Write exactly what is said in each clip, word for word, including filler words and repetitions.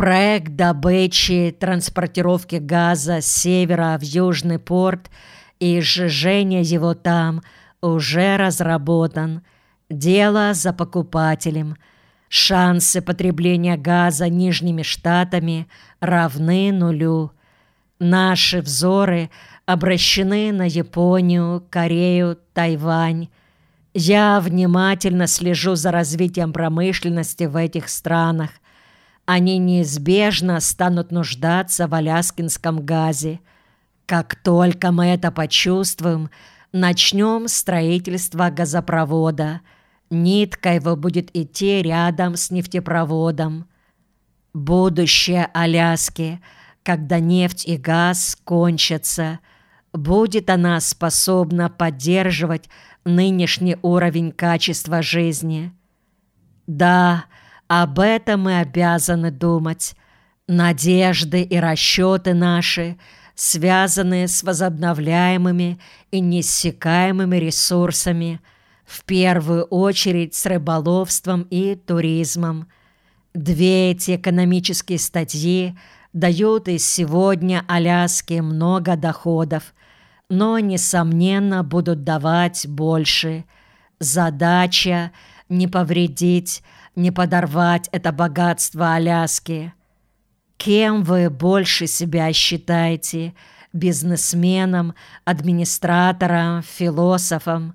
Проект добычи, транспортировки газа с севера в Южный порт и сжижения его там уже разработан. Дело за покупателем. Шансы потребления газа Нижними Штатами равны нулю. Наши взоры обращены на Японию, Корею, Тайвань. Я внимательно слежу за развитием промышленности в этих странах. Они неизбежно станут нуждаться в аляскинском газе. Как только мы это почувствуем, начнем строительство газопровода. Нитка его будет идти рядом с нефтепроводом. Будущее Аляски, когда нефть и газ кончатся, будет она способна поддерживать нынешний уровень качества жизни? Да, об этом мы обязаны думать. Надежды и расчеты наши связаны с возобновляемыми и неиссякаемыми ресурсами, в первую очередь с рыболовством и туризмом. Две эти экономические статьи дают и сегодня Аляске много доходов, но, несомненно, будут давать больше. Задача — не повредить, не подорвать это богатство Аляски. Кем вы больше себя считаете? Бизнесменом, администратором, философом?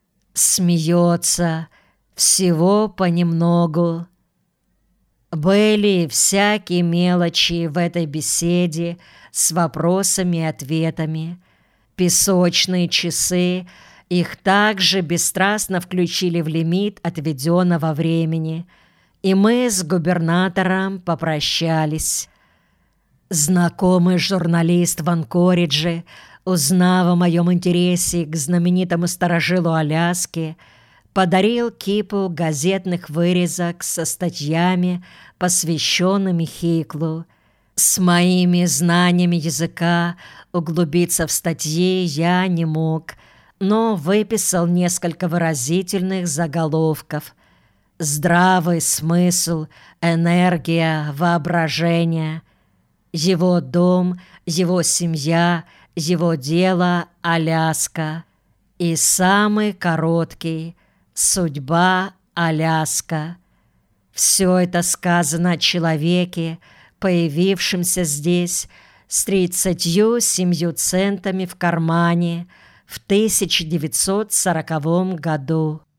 Смеется. Всего понемногу. Были всякие мелочи в этой беседе с вопросами и ответами. Песочные часы, их также бесстрастно включили в лимит отведенного времени, и мы с губернатором попрощались. Знакомый журналист в Анкоридже, узнав о моем интересе к знаменитому старожилу Аляски, подарил кипу газетных вырезок со статьями, посвященными Хиклу. С моими знаниями языка углубиться в статьи я не мог, но выписал несколько выразительных заголовков. Здравый смысл, энергия, воображение. Его дом, его семья, его дело — Аляска. И самый короткий — судьба Аляска. Все это сказано о человеке, появившемся здесь с тридцатью семью центами в кармане в тысяча девятьсот сороковом году.